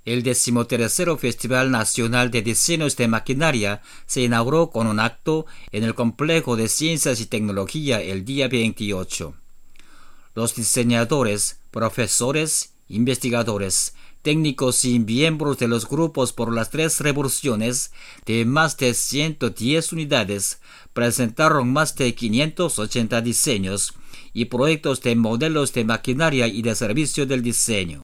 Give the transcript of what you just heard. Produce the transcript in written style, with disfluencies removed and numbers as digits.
El 13º Festival Nacional de Diseños de Maquinaria se inauguró con un acto en el Complejo de Ciencias y Tecnología el día 28. Los diseñadores, profesores, investigadores, técnicos y miembros de los grupos por las 3 revoluciones de más de 110 unidades presentaron más de 580 diseños y proyectos de modelos de maquinaria y de servicio del diseño.